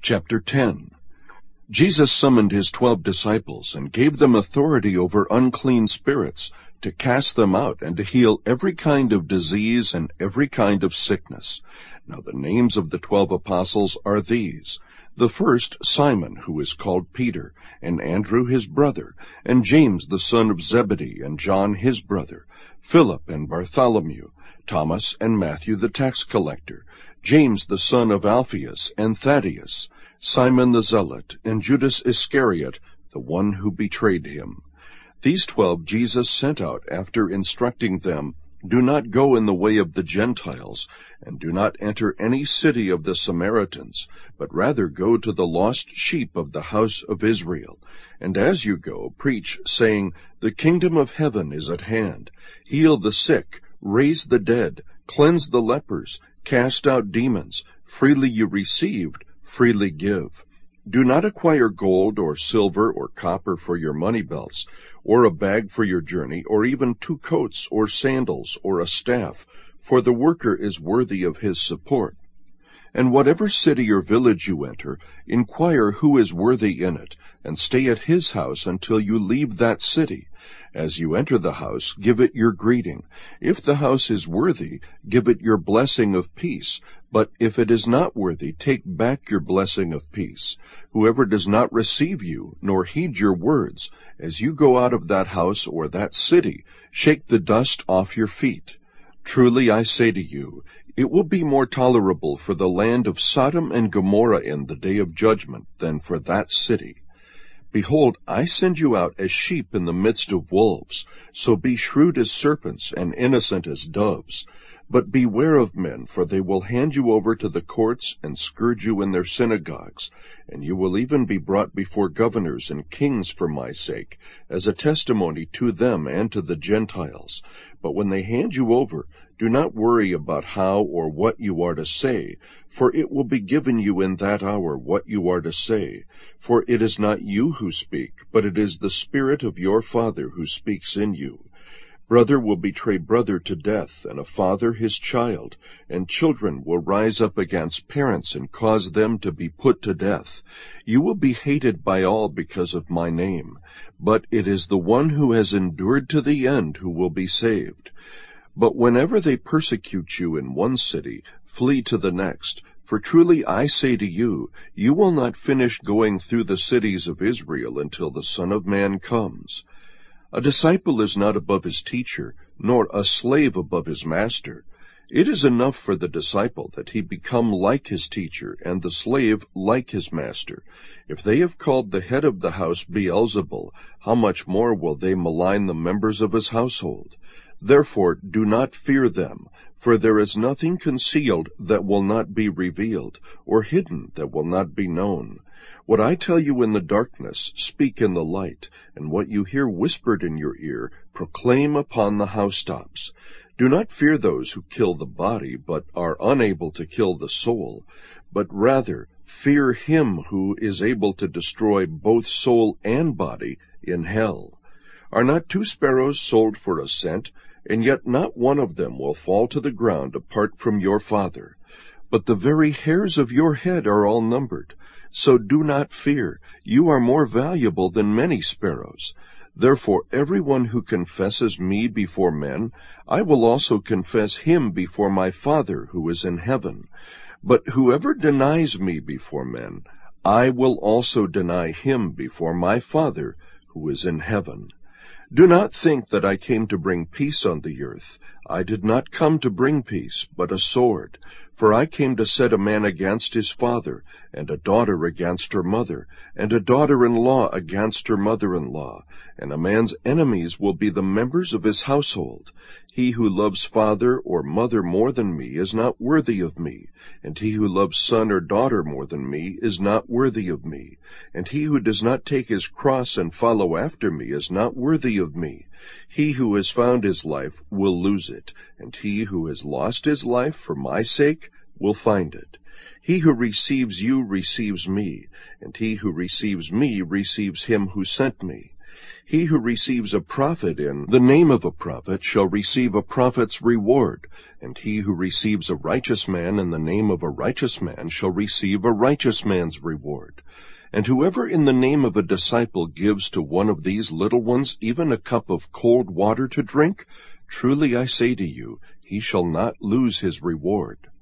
Chapter 10. Jesus summoned his 12 disciples and gave them authority over unclean spirits, to cast them out and to heal every kind of disease and every kind of sickness. Now the names of the 12 apostles are these: the first, Simon, who is called Peter, and Andrew his brother, and James the son of Zebedee, and John his brother, Philip and Bartholomew, Thomas and Matthew the tax collector, James the son of Alphaeus and Thaddeus, Simon the Zealot, and Judas Iscariot, the one who betrayed him. These 12 Jesus sent out after instructing them, "Do not go in the way of the Gentiles, and do not enter any city of the Samaritans, but rather go to the lost sheep of the house of Israel. And as you go, preach, saying, The kingdom of heaven is at hand. Heal the sick, raise the dead, cleanse the lepers, cast out demons. Freely you received, freely give. Do not acquire gold or silver or copper for your money belts, or a bag for your journey, or even 2 coats or sandals or a staff, for the worker is worthy of his support. And whatever city or village you enter, inquire who is worthy in it, and stay at his house until you leave that city. As you enter the house, give it your greeting. If the house is worthy, give it your blessing of peace. But if it is not worthy, take back your blessing of peace. Whoever does not receive you, nor heed your words, as you go out of that house or that city, shake the dust off your feet. Truly I say to you, it will be more tolerable for the land of Sodom and Gomorrah in the day of judgment than for that city. Behold, I send you out as sheep in the midst of wolves. So be shrewd as serpents and innocent as doves. But beware of men, for they will hand you over to the courts and scourge you in their synagogues. And you will even be brought before governors and kings for my sake, as a testimony to them and to the Gentiles. But when they hand you over, do not worry about how or what you are to say, for it will be given you in that hour what you are to say. For it is not you who speak, but it is the Spirit of your Father who speaks in you. Brother will betray brother to death, and a father his child, and children will rise up against parents and cause them to be put to death. You will be hated by all because of my name, but it is the one who has endured to the end who will be saved. But whenever they persecute you in one city, flee to the next. For truly I say to you, you will not finish going through the cities of Israel until the Son of Man comes. A disciple is not above his teacher, nor a slave above his master. It is enough for the disciple that he become like his teacher, and the slave like his master. If they have called the head of the house Beelzebul, how much more will they malign the members of his household? Therefore do not fear them, for there is nothing concealed that will not be revealed, or hidden that will not be known. What I tell you in the darkness, speak in the light, and what you hear whispered in your ear, proclaim upon the housetops. Do not fear those who kill the body, but are unable to kill the soul, but rather fear him who is able to destroy both soul and body in hell. Are not 2 sparrows sold for a cent? And yet not one of them will fall to the ground apart from your Father. But the very hairs of your head are all numbered. So do not fear, you are more valuable than many sparrows. Therefore everyone who confesses me before men, I will also confess him before my Father who is in heaven. But whoever denies me before men, I will also deny him before my Father who is in heaven. Do not think that I came to bring peace on the earth. I did not come to bring peace, but a sword. For I came to set a man against his father, and a daughter against her mother, and a daughter-in-law against her mother-in-law. And a man's enemies will be the members of his household. He who loves father or mother more than me is not worthy of me, and he who loves son or daughter more than me is not worthy of me. And he who does not take his cross and follow after me is not worthy of me. He who has found his life will lose it, and he who has lost his life for my sake will find it. He who receives you receives me, and he who receives me receives him who sent me. He who receives a prophet in the name of a prophet shall receive a prophet's reward, and he who receives a righteous man in the name of a righteous man shall receive a righteous man's reward. And whoever in the name of a disciple gives to one of these little ones even a cup of cold water to drink, truly I say to you, he shall not lose his reward.